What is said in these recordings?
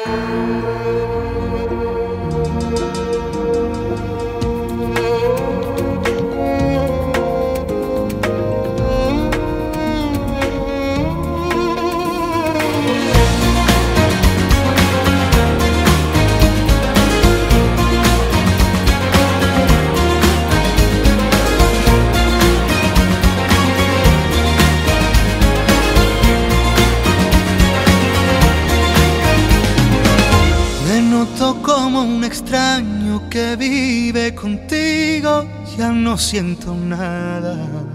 Como un extraño que vive contigo, ya no siento nada.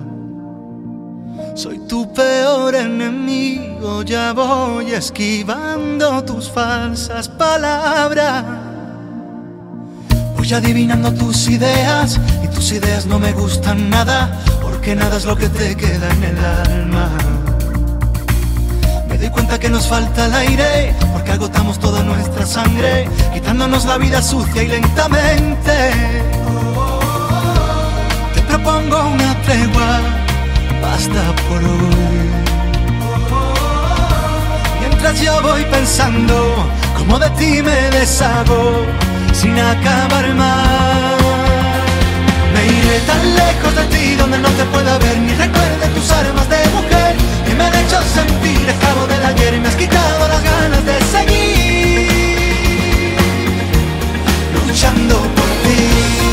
Soy tu peor enemigo, ya voy esquivando tus falsas palabras. Voy adivinando tus ideas y tus ideas no me gustan nada, porque nada es lo que te queda en el alma. Me doy cuenta que nos falta el aire, porque agotamos toda nuestra sangre, quitándonos la vida sucia y lentamente. Te propongo una tregua, basta por hoy. Mientras yo voy pensando cómo de ti me deshago, sin acabar más. Me iré tan lejos de ti, donde no te pueda ver, ni recuerde tus armas de mujer, que me han hecho sentir esclavo del ayer y me has quitado las ganas de seguir luchando por ti.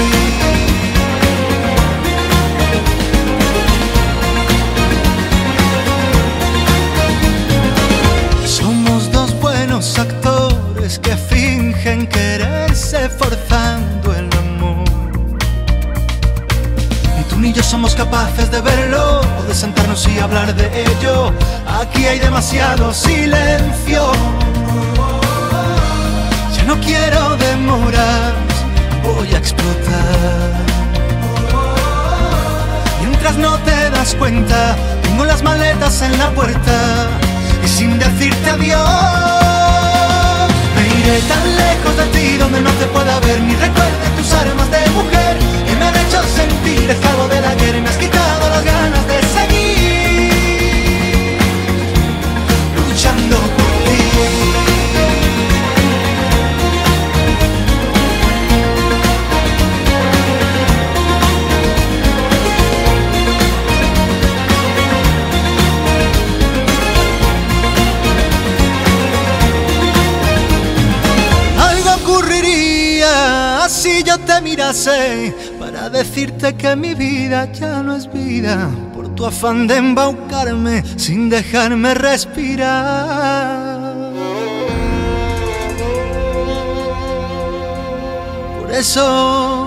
Somos dos buenos actores que fingen quererse forzando el amor. Ni tú ni yo somos capaces de verlo o de sentarnos y hablar de ello. Aquí hay demasiado silencio. Ya no quiero demorar, voy a explotar. Mientras no te das cuenta, tengo las maletas en la puerta y sin decirte adiós. Me iré tan lejos de ti, donde no te pueda ver, ni recuerde tus armas de mujer, que me han hecho sentir esclavo de la guerra y me has quitado las ganas de seguir luchando por ti. Algo ocurriría si yo te mirase, para decirte que mi vida ya no es vida, por tu afán de embaucarme sin dejarme respirar. Por eso